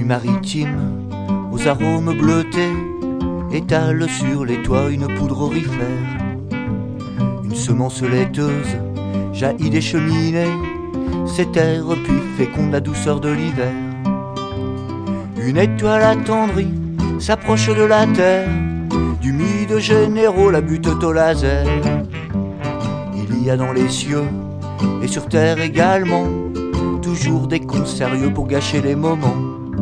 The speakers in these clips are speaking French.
nuit maritime, aux arômes bleutés, étale sur les toits une poudre aurifère. Une semence laiteuse jaillit des cheminées, s'éterre puis féconde la douceur de l'hiver. Une étoile attendrie s'approche de la terre, d'humides généraux la butte au laser. Il y a dans les cieux et sur terre également toujours des cons sérieux pour gâcher les moments.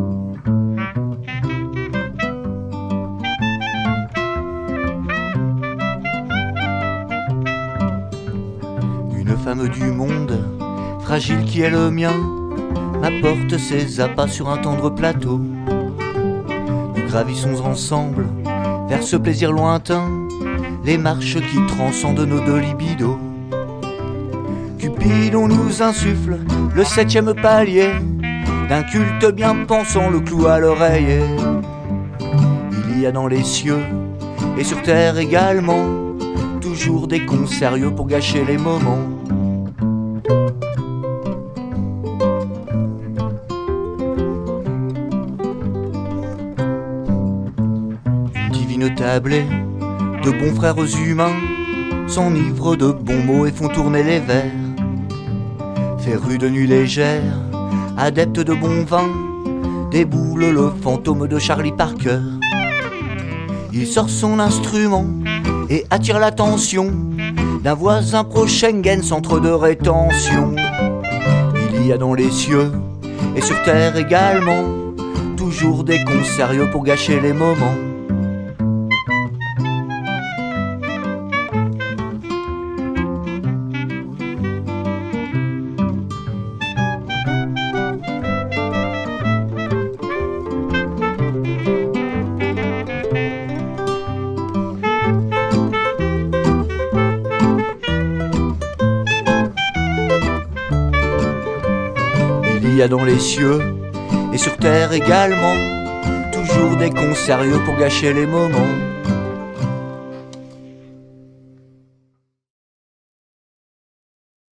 Une femme du monde, fragile qui est le mien, m'apporte ses appâts sur un tendre plateau. Nous gravissons ensemble vers ce plaisir lointain, les marches qui transcendent nos deux libidos. Cupidon nous insuffle le 7e palier d'un culte bien pensant, le clou à l'oreiller. Il y a dans les cieux et sur terre également toujours des cons sérieux pour gâcher les moments. Une divine tablée de bons frères humains s'enivrent de bons mots et font tourner les vers. Férus de nuit légère, adeptes de bon vin, déboule le fantôme de Charlie Parker. Il sort son instrument et attire l'attention d'un voisin pro-Schengen, centre de rétention. Il y a dans les cieux et sur terre également toujours des cons sérieux pour gâcher les moments. Il y a dans les cieux et sur terre également toujours des cons sérieux pour gâcher les moments.